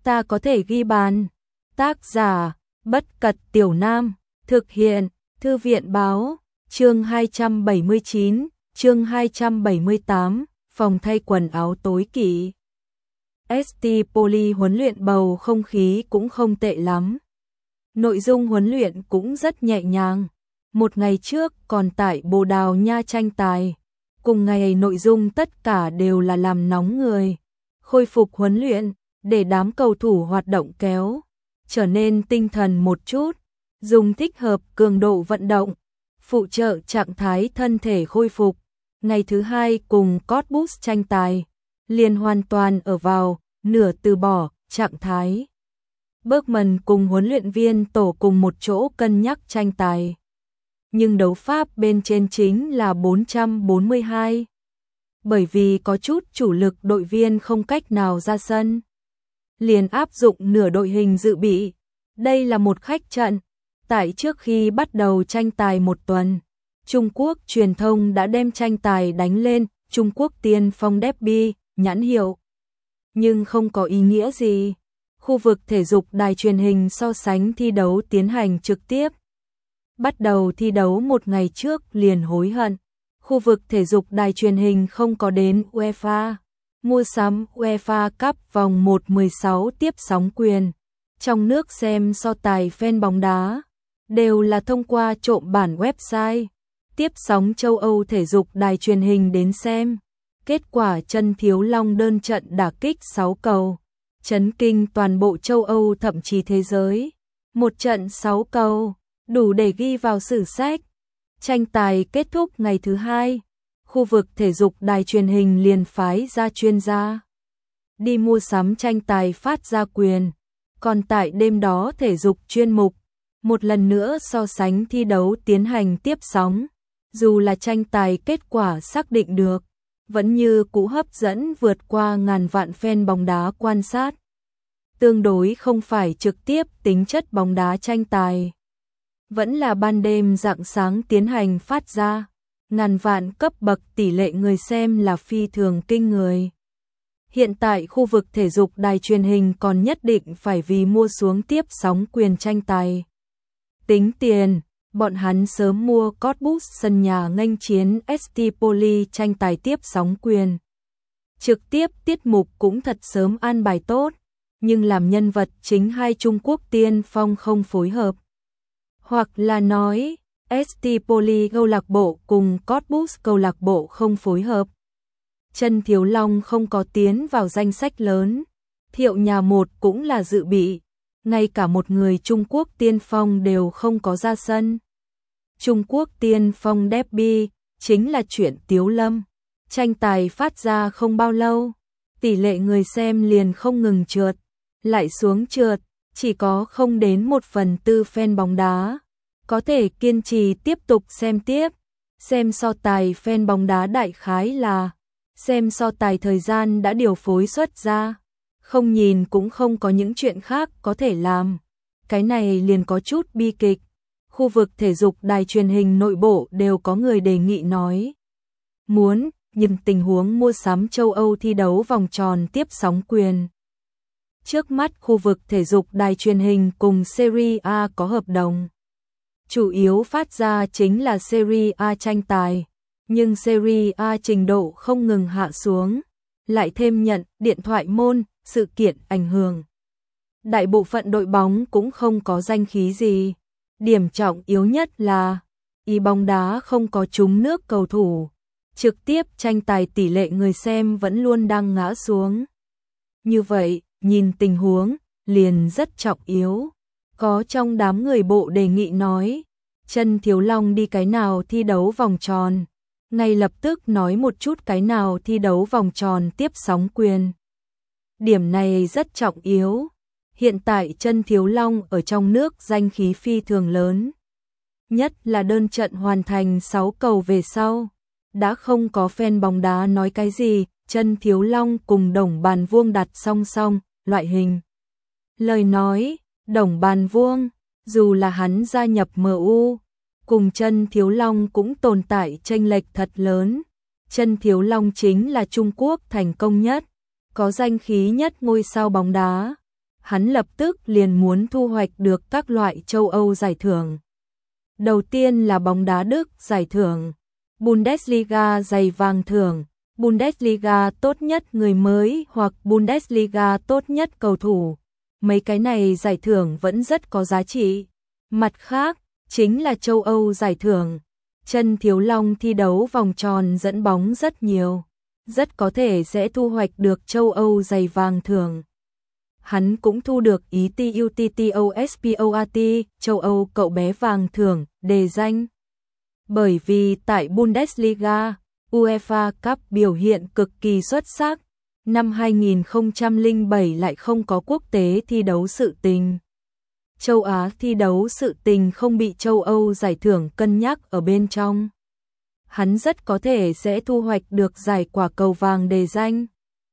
ta có thể ghi bàn. Tác giả, Bất Cật Tiểu Nam, thực hiện, Thư viện báo, chương 279, chương 278, phòng thay quần áo tối kỵ. ST Poly huấn luyện bầu không khí cũng không tệ lắm. Nội dung huấn luyện cũng rất nhẹ nhàng. Một ngày trước còn tại Bồ Đào Nha tranh tài. Cùng ngày nội dung tất cả đều là làm nóng người. Khôi phục huấn luyện, để đám cầu thủ hoạt động kéo. Trở nên tinh thần một chút. Dùng thích hợp cường độ vận động. Phụ trợ trạng thái thân thể khôi phục. Ngày thứ hai cùng Cottbus tranh tài. Liền hoàn toàn ở vào, nửa từ bỏ, trạng thái. Bergman cùng huấn luyện viên tổ cùng một chỗ cân nhắc tranh tài. Nhưng đấu pháp bên trên chính là 442. Bởi vì có chút chủ lực đội viên không cách nào ra sân. Liền áp dụng nửa đội hình dự bị. Đây là một khách trận. Tại trước khi bắt đầu tranh tài một tuần, Trung Quốc truyền thông đã đem tranh tài đánh lên Trung Quốc tiên phong derby, nhãn hiệu. Nhưng không có ý nghĩa gì. Khu vực thể dục đài truyền hình so sánh thi đấu tiến hành trực tiếp. Bắt đầu thi đấu một ngày trước liền hối hận. Khu vực thể dục đài truyền hình không có đến UEFA. Mua sắm UEFA Cup vòng 1/16 tiếp sóng quyền. Trong nước xem so tài fan bóng đá. Đều là thông qua trộm bản website. Tiếp sóng châu Âu thể dục đài truyền hình đến xem. Kết quả Trân Thiếu Long đơn trận đả kích 6 cầu. Chấn kinh toàn bộ châu Âu thậm chí thế giới. Một trận 6 cầu, đủ để ghi vào sử sách. Tranh tài kết thúc ngày thứ hai. Khu vực thể dục đài truyền hình liền phái ra chuyên gia. Đi mua sắm tranh tài phát ra quyền. Còn tại đêm đó thể dục chuyên mục. Một lần nữa so sánh thi đấu tiến hành tiếp sóng. Dù là tranh tài kết quả xác định được. Vẫn như cũ hấp dẫn vượt qua ngàn vạn fan bóng đá quan sát. Tương đối không phải trực tiếp tính chất bóng đá tranh tài. Vẫn là ban đêm rạng sáng tiến hành phát ra. Ngàn vạn cấp bậc tỷ lệ người xem là phi thường kinh người. Hiện tại khu vực thể dục đài truyền hình còn nhất định phải vì mua xuống tiếp sóng quyền tranh tài. Tính tiền, bọn hắn sớm mua Cottbus sân nhà nghênh chiến ST Poly tranh tài tiếp sóng quyền. Trực tiếp tiết mục cũng thật sớm an bài tốt, nhưng làm nhân vật chính hai Trung Quốc tiên phong không phối hợp. Hoặc là nói, ST Poly câu lạc bộ cùng Cottbus câu lạc bộ không phối hợp. Trân Thiếu Long không có tiến vào danh sách lớn, Thiệu Nhà Một cũng là dự bị. Ngay cả một người Trung Quốc tiên phong đều không có ra sân. Trung Quốc tiên phong derby chính là chuyện Tiếu Lâm. Tranh tài phát ra không bao lâu, tỷ lệ người xem liền không ngừng trượt, lại xuống trượt, chỉ có không đến 1/4 fan bóng đá có thể kiên trì tiếp tục xem tiếp. Xem so tài fan bóng đá đại khái là xem so tài thời gian đã điều phối xuất ra. Không nhìn cũng không có những chuyện khác có thể làm. Cái này liền có chút bi kịch. Khu vực thể dục đài truyền hình nội bộ đều có người đề nghị nói. Muốn, nhưng tình huống mua sắm châu Âu thi đấu vòng tròn tiếp sóng quyền. Trước mắt khu vực thể dục đài truyền hình cùng Serie A có hợp đồng. Chủ yếu phát ra chính là Serie A tranh tài. Nhưng Serie A trình độ không ngừng hạ xuống. Lại thêm nhận điện thoại môn, sự kiện ảnh hưởng. Đại bộ phận đội bóng cũng không có danh khí gì. Điểm trọng yếu nhất là y bóng đá không có trúng nước cầu thủ. Trực tiếp tranh tài tỷ lệ người xem vẫn luôn đang ngã xuống. Như vậy, nhìn tình huống, liền rất trọng yếu. Có trong đám người bộ đề nghị nói, Trân Thiếu Long đi cái nào thi đấu vòng tròn. Ngay lập tức nói một chút cái nào thi đấu vòng tròn tiếp sóng quyền. Điểm này rất trọng yếu. Hiện tại Trân Thiếu Long ở trong nước danh khí phi thường lớn. Nhất là đơn trận hoàn thành 6 cầu về sau. Đã không có fan bóng đá nói cái gì, Trân Thiếu Long cùng Đồng Bàn Vuông đặt song song, loại hình. Lời nói, Đồng Bàn Vuông, dù là hắn gia nhập MU, cùng Trân Thiếu Long cũng tồn tại chênh lệch thật lớn. Trân Thiếu Long chính là Trung Quốc thành công nhất, có danh khí nhất ngôi sao bóng đá. hắn lập tức liền muốn thu hoạch được các loại châu Âu giải thưởng. Đầu tiên là bóng đá Đức giải thưởng, Bundesliga giày vàng thưởng, Bundesliga tốt nhất người mới hoặc Bundesliga tốt nhất cầu thủ. Mấy cái này giải thưởng vẫn rất có giá trị. Mặt khác, chính là châu Âu giải thưởng. Chân Thiếu Long thi đấu vòng tròn dẫn bóng rất nhiều, rất có thể sẽ thu hoạch được châu Âu giày vàng thưởng. Hắn cũng thu được ETUTTOSPORT, châu Âu cậu bé vàng thưởng, đề danh. Bởi vì tại Bundesliga, UEFA Cup biểu hiện cực kỳ xuất sắc, năm 2007 lại không có quốc tế thi đấu sự tình. Châu Á thi đấu sự tình không bị châu Âu giải thưởng cân nhắc ở bên trong. Hắn rất có thể sẽ thu hoạch được giải quả cầu vàng đề danh.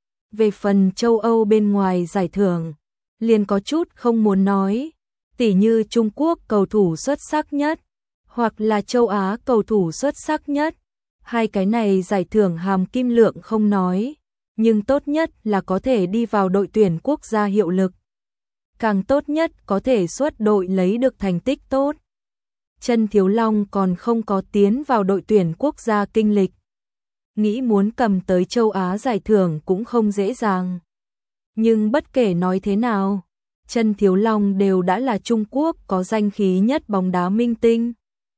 Về phần châu Âu bên ngoài giải thưởng, liền có chút không muốn nói, tỉ như Trung Quốc cầu thủ xuất sắc nhất, hoặc là châu Á cầu thủ xuất sắc nhất. Hai cái này giải thưởng hàm kim lượng không nói, nhưng tốt nhất là có thể đi vào đội tuyển quốc gia hiệu lực. Càng tốt nhất có thể xuất đội lấy được thành tích tốt. Chân Thiếu Long còn không có tiến vào đội tuyển quốc gia kinh lịch. Nghĩ muốn cầm tới châu Á giải thưởng cũng không dễ dàng. Nhưng bất kể nói thế nào, Chân Thiếu Long đều đã là Trung Quốc có danh khí nhất bóng đá minh tinh.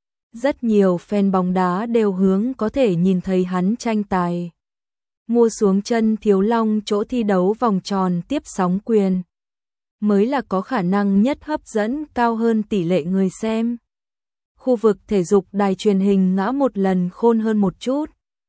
Rất nhiều fan bóng đá đều hướng có thể nhìn thấy hắn tranh tài. Mua xuống Chân Thiếu Long chỗ thi đấu vòng tròn tiếp sóng quyền, mới là có khả năng nhất hấp dẫn cao hơn tỷ lệ người xem. Khu vực thể dục đài truyền hình ngã một lần khôn hơn một chút.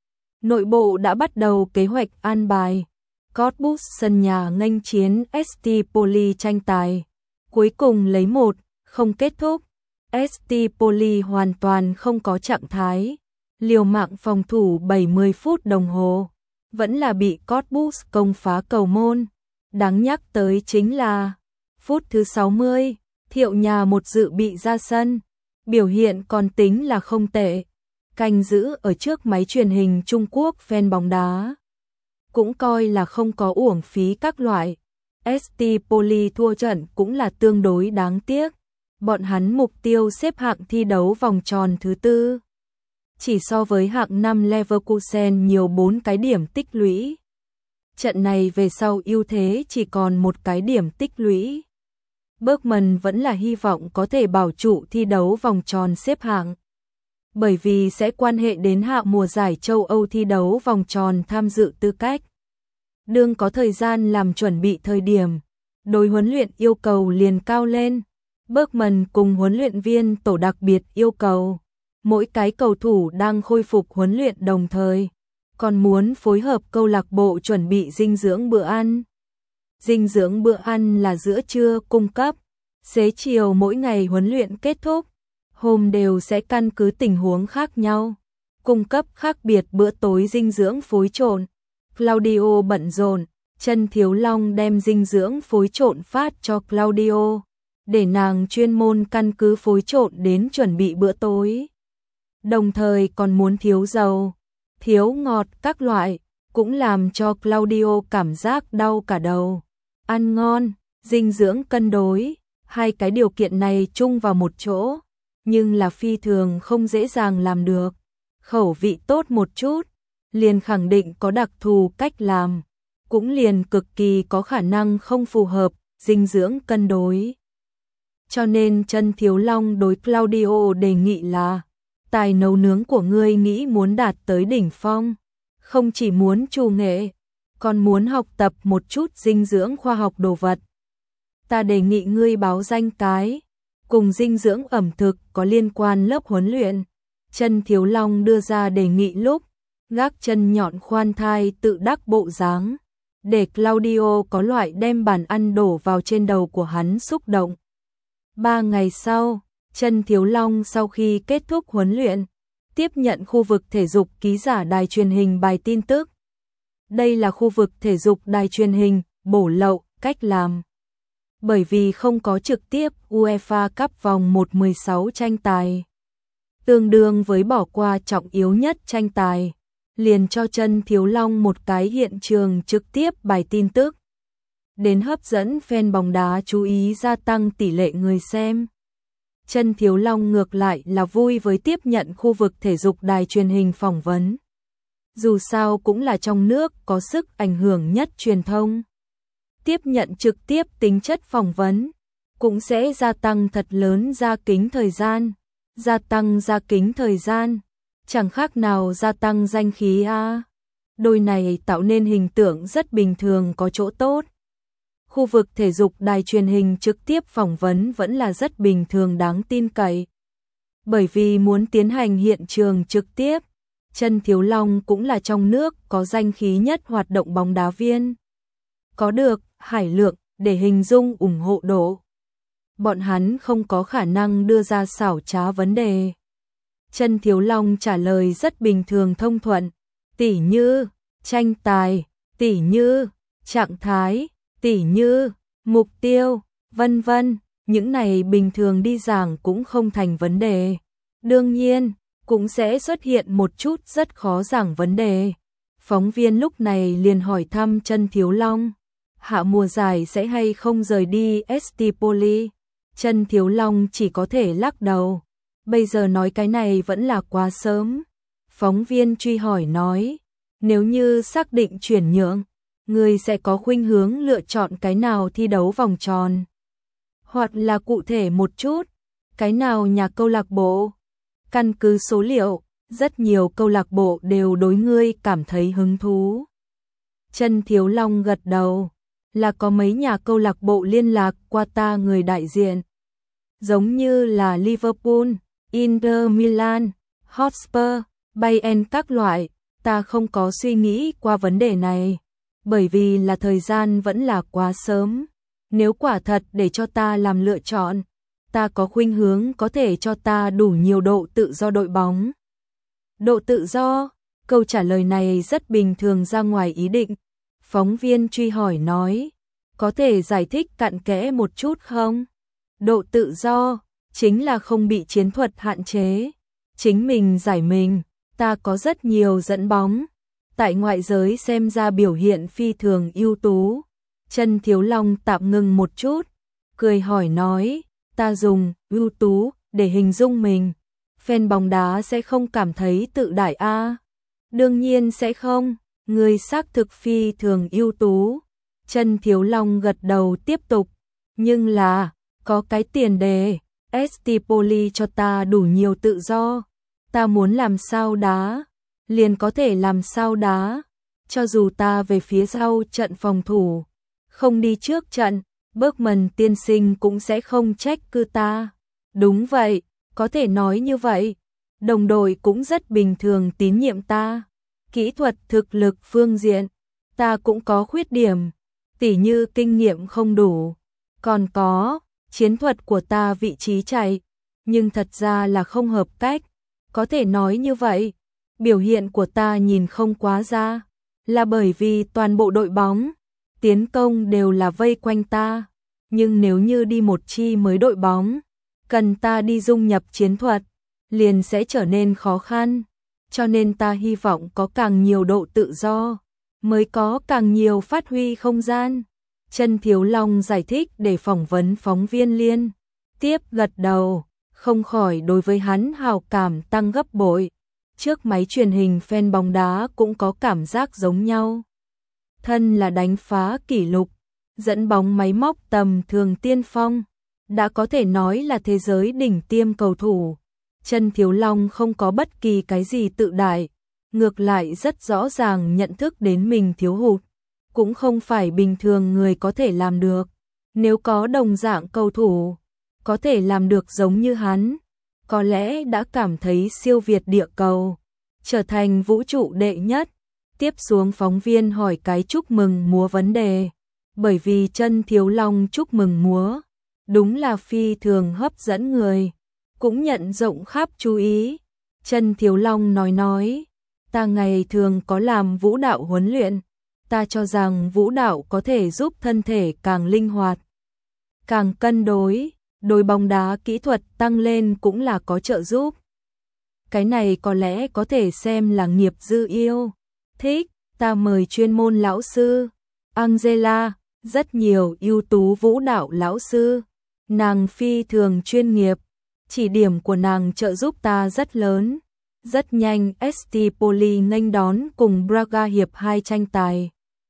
Nội bộ đã bắt đầu kế hoạch an bài. Cottbus sân nhà nghênh chiến ST Poli tranh tài. Cuối cùng lấy 1-0 kết thúc. ST Poli hoàn toàn không có trạng thái. Liều mạng phòng thủ 70 phút đồng hồ. Vẫn là bị Cottbus công phá cầu môn. Đáng nhắc tới chính là phút thứ 60, Thiệu Nhà một dự bị ra sân. Biểu hiện còn tính là không tệ. Canh giữ ở trước máy truyền hình Trung Quốc fan bóng đá cũng coi là không có uổng phí các loại. ST Poli thua trận cũng là tương đối đáng tiếc. Bọn hắn mục tiêu xếp hạng thi đấu vòng tròn thứ 4. Chỉ so với hạng 5 Leverkusen nhiều 4 cái điểm tích lũy. Trận này về sau ưu thế chỉ còn 1 cái điểm tích lũy. Bergman vẫn là hy vọng có thể bảo trụ thi đấu vòng tròn xếp hạng. Bởi vì sẽ quan hệ đến hạ mùa giải châu Âu thi đấu vòng tròn tham dự tư cách. Đương có thời gian làm chuẩn bị thời điểm, đối huấn luyện yêu cầu liền cao lên. Bergman cùng huấn luyện viên tổ đặc biệt yêu cầu, mỗi cái cầu thủ đang khôi phục huấn luyện đồng thời, còn muốn phối hợp câu lạc bộ chuẩn bị dinh dưỡng bữa ăn. Dinh dưỡng bữa ăn là giữa trưa cung cấp, xế chiều mỗi ngày huấn luyện kết thúc, hôm đều sẽ căn cứ tình huống khác nhau, cung cấp khác biệt bữa tối dinh dưỡng phối trộn. Claudio bận rộn, Chân Thiếu Long đem dinh dưỡng phối trộn phát cho Claudio, để nàng chuyên môn căn cứ phối trộn đến chuẩn bị bữa tối. Đồng thời còn muốn thiếu dầu, thiếu ngọt các loại, cũng làm cho Claudio cảm giác đau cả đầu. Ăn ngon, dinh dưỡng cân đối, hai cái điều kiện này chung vào một chỗ, nhưng là phi thường không dễ dàng làm được. Khẩu vị tốt một chút, liền khẳng định có đặc thù cách làm, cũng liền cực kỳ có khả năng không phù hợp, dinh dưỡng cân đối. Cho nên Chân Thiếu Long đối Claudio đề nghị là, tài nấu nướng của ngươi nghĩ muốn đạt tới đỉnh phong, không chỉ muốn trù nghệ, còn muốn học tập một chút dinh dưỡng khoa học đồ vật. Ta đề nghị ngươi báo danh cái, cùng dinh dưỡng ẩm thực có liên quan lớp huấn luyện. Chân Thiếu Long đưa ra đề nghị lúc, gác chân nhọn khoan thai tự đắc bộ dáng, để Claudio có loại đem bàn ăn đổ vào trên đầu của hắn xúc động. 3 ngày sau, Chân Thiếu Long sau khi kết thúc huấn luyện, tiếp nhận khu vực thể dục ký giả đài truyền hình bài tin tức. Đây là khu vực thể dục đài truyền hình, bổ lậu, cách làm. Bởi vì không có trực tiếp UEFA Cup vòng 1/16 tranh tài, tương đương với bỏ qua trọng yếu nhất tranh tài, liền cho Chân Thiếu Long một cái hiện trường trực tiếp bài tin tức. đến hấp dẫn fan bóng đá chú ý, gia tăng tỷ lệ người xem. Trân Thiếu Long ngược lại là vui với tiếp nhận khu vực thể dục đài truyền hình phỏng vấn. Dù sao cũng là trong nước có sức ảnh hưởng nhất truyền thông. Tiếp nhận trực tiếp tính chất phỏng vấn, cũng sẽ gia tăng thật lớn gia kính thời gian. Gia tăng gia kính thời gian, chẳng khác nào gia tăng danh khí a. Đôi này tạo nên hình tượng rất bình thường có chỗ tốt. Khu vực thể dục đài truyền hình trực tiếp phỏng vấn vẫn là rất bình thường đáng tin cậy. Bởi vì muốn tiến hành hiện trường trực tiếp, Trân Thiếu Long cũng là trong nước có danh khí nhất hoạt động bóng đá viên. Có được hải lượng để hình dung ủng hộ độ. Bọn hắn không có khả năng đưa ra xảo trá vấn đề. Trân Thiếu Long trả lời rất bình thường thông thuận, tỉ như tranh tài, tỉ như trạng thái, tỉ như mục tiêu, vân vân, những này bình thường đi giảng cũng không thành vấn đề. Đương nhiên, cũng sẽ xuất hiện một chút rất khó giảng vấn đề. Phóng viên lúc này liền hỏi thăm Trân Thiếu Long, hạ mùa giải sẽ hay không rời đi ST Poly? Trân Thiếu Long chỉ có thể lắc đầu. Bây giờ nói cái này vẫn là quá sớm. Phóng viên truy hỏi nói, nếu như xác định chuyển nhượng, người sẽ có khuynh hướng lựa chọn cái nào thi đấu vòng tròn? Hoặc là cụ thể một chút, cái nào nhà câu lạc bộ? Căn cứ số liệu, rất nhiều câu lạc bộ đều đối ngươi cảm thấy hứng thú. Trân Thiếu Long gật đầu, là có mấy nhà câu lạc bộ liên lạc qua ta người đại diện. Giống như là Liverpool, Inter Milan, Hotspur, Bayern các loại, ta không có suy nghĩ qua vấn đề này, bởi vì là thời gian vẫn là quá sớm. Nếu quả thật để cho ta làm lựa chọn, ta có khuynh hướng có thể cho ta đủ nhiều độ tự do đội bóng. Độ tự do? Câu trả lời này rất bình thường ra ngoài ý định. Phóng viên truy hỏi nói, có thể giải thích cặn kẽ một chút không? Độ tự do chính là không bị chiến thuật hạn chế, chính mình giải mình. Ta có rất nhiều dẫn bóng, tại ngoại giới xem ra biểu hiện phi thường ưu tú. Trân Thiếu Long tạm ngừng một chút, cười hỏi nói, ta dùng ưu tú để hình dung mình, fan bóng đá sẽ không cảm thấy tự đại a? Đương nhiên sẽ không, người xác thực phi thường ưu tú. Trân Thiếu Long gật đầu tiếp tục, nhưng là có cái tiền đề, ST Poly cho ta đủ nhiều tự do, ta muốn làm sao đá, liền có thể làm sao đá, cho dù ta về phía sau trận phòng thủ, không đi trước trận, Bergman tiên sinh cũng sẽ không trách cứ ta. Đúng vậy, có thể nói như vậy, đồng đội cũng rất bình thường tín nhiệm ta. Kỹ thuật thực lực phương diện, ta cũng có khuyết điểm, tỉ như kinh nghiệm không đủ, còn có chiến thuật của ta vị trí chạy, nhưng thật ra là không hợp cách, có thể nói như vậy. Biểu hiện của ta nhìn không quá ra, là bởi vì toàn bộ đội bóng tiến công đều là vây quanh ta, nhưng nếu như đi một chi mới đội bóng, cần ta đi dung nhập chiến thuật, liền sẽ trở nên khó khăn, cho nên ta hy vọng có càng nhiều độ tự do, mới có càng nhiều phát huy không gian. Trân Thiếu Long giải thích để phỏng vấn phóng viên liên tiếp gật đầu, không khỏi đối với hắn hào cảm tăng gấp bội. Trước máy truyền hình fan bóng đá cũng có cảm giác giống nhau. Thân là đánh phá kỷ lục, dẫn bóng máy móc tầm thường tiên phong, đã có thể nói là thế giới đỉnh tiêm cầu thủ. Trân Thiếu Long không có bất kỳ cái gì tự đại, ngược lại rất rõ ràng nhận thức đến mình thiếu hụt, cũng không phải bình thường người có thể làm được. Nếu có đồng dạng cầu thủ, có thể làm được giống như hắn, có lẽ đã cảm thấy siêu việt địa cầu, trở thành vũ trụ đệ nhất. Tiếp xuống phóng viên hỏi cái chúc mừng múa vấn đề, bởi vì Trân Thiếu Long chúc mừng múa, đúng là phi thường hấp dẫn người, cũng nhận rộng khắp chú ý. Trân Thiếu Long nói, ta ngày thường có làm vũ đạo huấn luyện, ta cho rằng vũ đạo có thể giúp thân thể càng linh hoạt, càng cân đối, đối bóng đá kỹ thuật tăng lên cũng là có trợ giúp. Cái này có lẽ có thể xem là nghiệp dư yêu thích, ta mời chuyên môn lão sư Angela rất nhiều ưu tú vũ đạo lão sư. Nàng phi thường chuyên nghiệp, chỉ điểm của nàng trợ giúp ta rất lớn. Rất nhanh ST Poli nghênh đón cùng Braga hiệp 2 tranh tài.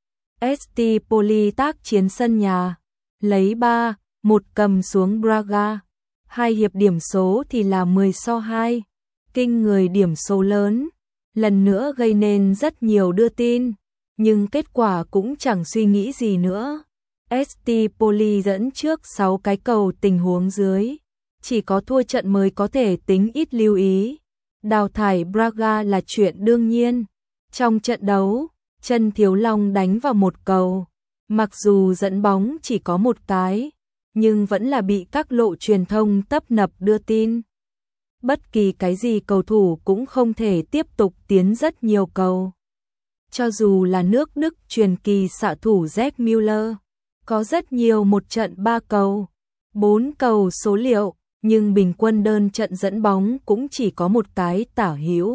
ST Poli tác chiến sân nhà, lấy 3-1 cầm xuống Braga. Hai hiệp điểm số thì là 10-2, kinh người điểm số lớn, lần nữa gây nên rất nhiều đưa tin, nhưng kết quả cũng chẳng suy nghĩ gì nữa. ST Poli dẫn trước 6 cái cầu tình huống dưới, chỉ có thua trận mới có thể tính ít lưu ý. Đào thải Braga là chuyện đương nhiên. Trong trận đấu, Trần Thiếu Long đánh vào một cầu, mặc dù dẫn bóng chỉ có một cái, nhưng vẫn là bị các lộ truyền thông tấp nập đưa tin. Bất kỳ cái gì cầu thủ cũng không thể tiếp tục tiến rất nhiều cầu. Cho dù là nước Đức truyền kỳ xạ thủ Gerd Müller, có rất nhiều một trận 3 cầu, 4 cầu số liệu, nhưng bình quân đơn trận dẫn bóng cũng chỉ có một cái tả hữu.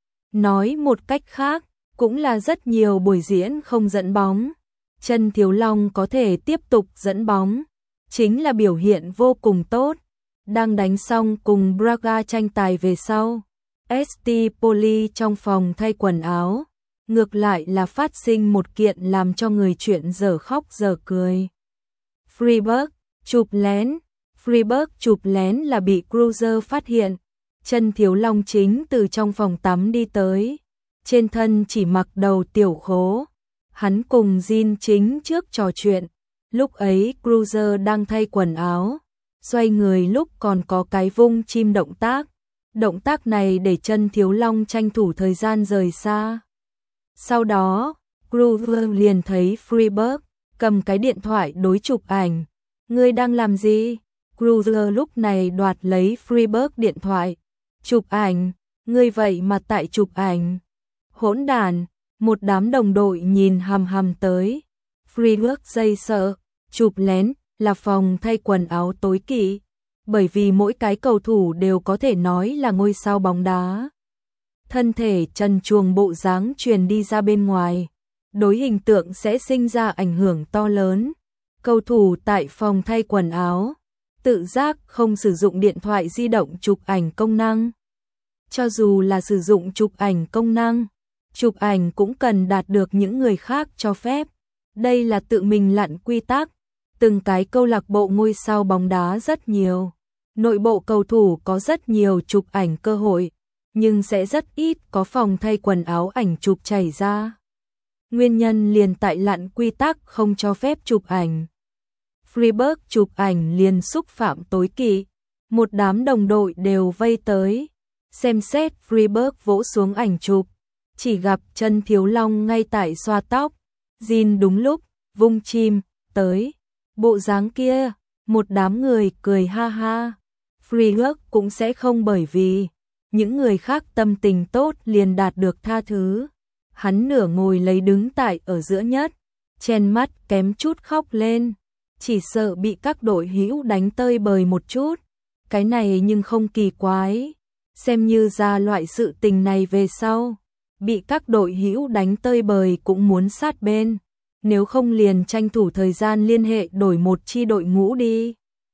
Nói một cách khác, cũng là rất nhiều buổi diễn không dẫn bóng. Trần Thiếu Long có thể tiếp tục dẫn bóng, chính là biểu hiện vô cùng tốt. Đang đánh xong cùng Braga tranh tài về sau, ST Poli trong phòng thay quần áo, ngược lại là phát sinh một kiện làm cho người chuyện dở khóc dở cười. Freiburg chụp lén. Freiburg chụp lén là bị Cruiser phát hiện. Trần Thiếu Long chính từ trong phòng tắm đi tới, trên thân chỉ mặc đầu tiểu khố. Hắn cùng Jin chính trước trò chuyện, lúc ấy Cruiser đang thay quần áo, xoay người lúc còn có cái vung chim động tác. Động tác này để Trần Thiếu Long tranh thủ thời gian rời xa. Sau đó, Cruiser liền thấy Freiburg cầm cái điện thoại đối chụp ảnh. Ngươi đang làm gì? Cruiser lúc này đoạt lấy Freiburg điện thoại. Chụp ảnh, ngươi vậy mà tại chụp ảnh. Hỗn đản, một đám đồng đội nhìn hằm hằm tới. Freiburg dây sợ, chụp lén là phòng thay quần áo tối kỵ, bởi vì mỗi cái cầu thủ đều có thể nói là ngôi sao bóng đá. Thân thể trần truồng bộ dáng truyền đi ra bên ngoài, đối hình tượng sẽ sinh ra ảnh hưởng to lớn. Cầu thủ tại phòng thay quần áo tự giác không sử dụng điện thoại di động chụp ảnh công năng. Cho dù là sử dụng chụp ảnh công năng, chụp ảnh cũng cần đạt được những người khác cho phép. Đây là tự mình lặn quy tắc. Từng cái câu lạc bộ ngôi sao bóng đá rất nhiều. Nội bộ cầu thủ có rất nhiều chụp ảnh cơ hội, nhưng sẽ rất ít có phòng thay quần áo ảnh chụp chảy ra. Nguyên nhân liền tại lặn quy tắc không cho phép chụp ảnh. Freiburg chụp ảnh liền xúc phạm tối kỵ. Một đám đồng đội đều vây tới, xem xét Freiburg vỗ xuống ảnh chụp. Chỉ gặp Trần Thiếu Long ngay tại xoa tóc. Jin đúng lúc, vung chim, tới. Bộ dáng kia, một đám người cười ha ha. Freiburg cũng sẽ không bởi vì những người khác tâm tình tốt liền đạt được tha thứ. Hắn nửa ngồi lấy đứng tại ở giữa nhất, chen mắt kém chút khóc lên. Chỉ sợ bị các đội hữu đánh tơi bời một chút. Cái này nhưng không kỳ quái. Xem như ra loại sự tình này về sau, bị các đội hữu đánh tơi bời cũng muốn sát bên. Nếu không liền tranh thủ thời gian liên hệ đổi một chi đội ngũ đi.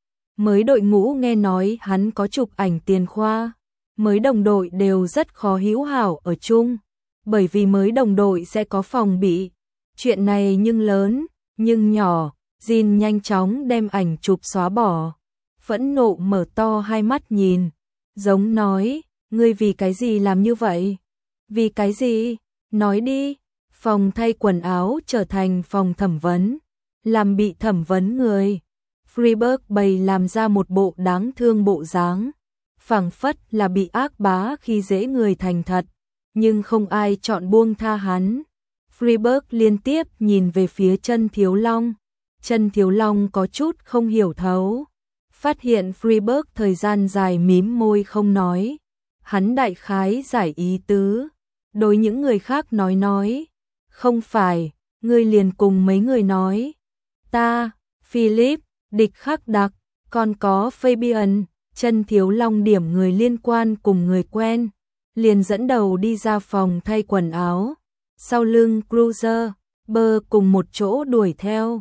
Mới đội ngũ nghe nói hắn có chụp ảnh tiền khoa. Mới đồng đội đều rất khó hữu hảo ở chung, bởi vì mới đồng đội sẽ có phòng bị. Chuyện này nhưng lớn, nhưng nhỏ. Jin nhanh chóng đem ảnh chụp xóa bỏ. Phẫn nộ mở to hai mắt nhìn, giống nói, ngươi vì cái gì làm như vậy? Vì cái gì? Nói đi. Phòng thay quần áo trở thành phòng thẩm vấn, làm bị thẩm vấn người. Freiburg bày làm ra một bộ đáng thương bộ dáng, phảng phất là bị ác bá khi dễ người thành thật, nhưng không ai chọn buông tha hắn. Freiburg liên tiếp nhìn về phía Trần Thiếu Long. Trần Thiếu Long có chút không hiểu thấu, phát hiện Freiburg thời gian dài mím môi không nói. Hắn đại khái giải ý tứ, đối những người khác nói. Không phải, ngươi liền cùng mấy người nói. Ta, Philip, địch khắc đặc, còn có Fabian. Trần Thiếu Long điểm người liên quan cùng người quen, liền dẫn đầu đi ra phòng thay quần áo. Sau lưng Cruiser, Bơ cùng một chỗ đuổi theo.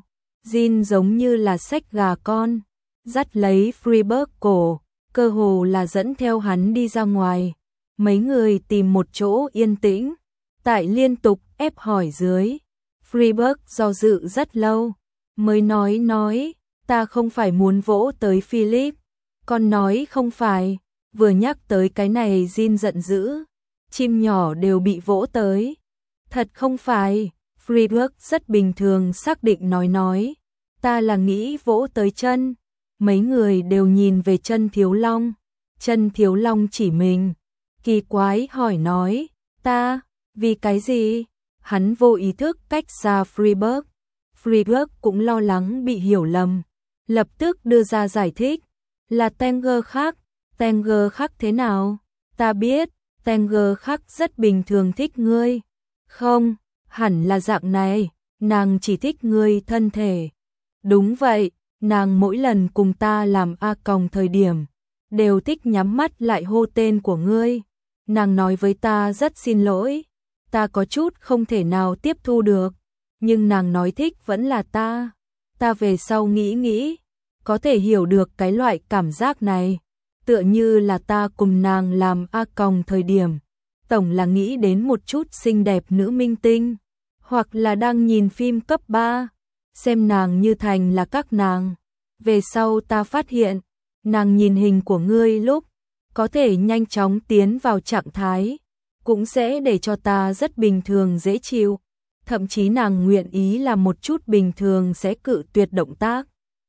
Jin giống như là xách gà con, dắt lấy Freeburg cổ, cơ hồ là dẫn theo hắn đi ra ngoài. Mấy người tìm một chỗ yên tĩnh, tại liên tục ép hỏi dưới. Freeburg do dự rất lâu, mới nói, ta không phải muốn vỗ tới Philip. Con nói không phải, vừa nhắc tới cái này Jin giận dữ, chim nhỏ đều bị vỗ tới. Thật không phải, Freeburg rất bình thường xác định nói, ta là nghĩ vỗ tới chân. Mấy người đều nhìn về chân Thiếu Long, chân Thiếu Long chỉ mình, kỳ quái hỏi nói, ta, vì cái gì? Hắn vô ý thức cách xa Freeburg. Freeburg cũng lo lắng bị hiểu lầm, lập tức đưa ra giải thích, là Tanger khác. Tanger khác thế nào? Ta biết, Tanger khác rất bình thường thích ngươi. Không, hẳn là dạng này, nàng chỉ thích ngươi thân thể. Đúng vậy, nàng mỗi lần cùng ta làm A Còng thời điểm, đều thích nhắm mắt lại hô tên của ngươi. Nàng nói với ta rất xin lỗi, ta có chút không thể nào tiếp thu được, nhưng nàng nói thích vẫn là ta. Ta về sau nghĩ, có thể hiểu được cái loại cảm giác này, tựa như là ta cùng nàng làm A Còng thời điểm, tổng là nghĩ đến một chút xinh đẹp nữ minh tinh, hoặc là đang nhìn phim cấp 3, xem nàng như thành là các nàng. Về sau ta phát hiện, nàng nhìn hình của ngươi lúc có thể nhanh chóng tiến vào trạng thái, cũng sẽ để cho ta rất bình thường dễ chịu. Thậm chí nàng nguyện ý làm một chút bình thường sẽ cự tuyệt động tác.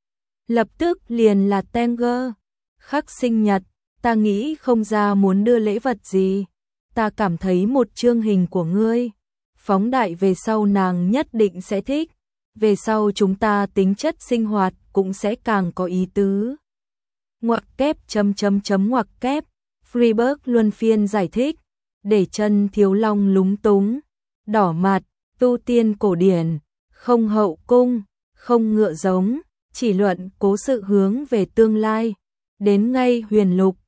Lập tức liền là Tanger. Khắc sinh nhật, ta nghĩ không ra muốn đưa lễ vật gì. Ta cảm thấy một chương hình của ngươi, phóng đại về sau nàng nhất định sẽ thích. Về sau chúng ta tính chất sinh hoạt cũng sẽ càng có ý tứ. Ngoặc kép ngoặc kép. Freeburg luân phiên giải thích, để chân Thiếu Long lúng túng, đỏ mặt. Tu tiên cổ điển, không hậu cung, không ngựa giống, chỉ luận cố sự hướng về tương lai. Đến ngay huyền lục,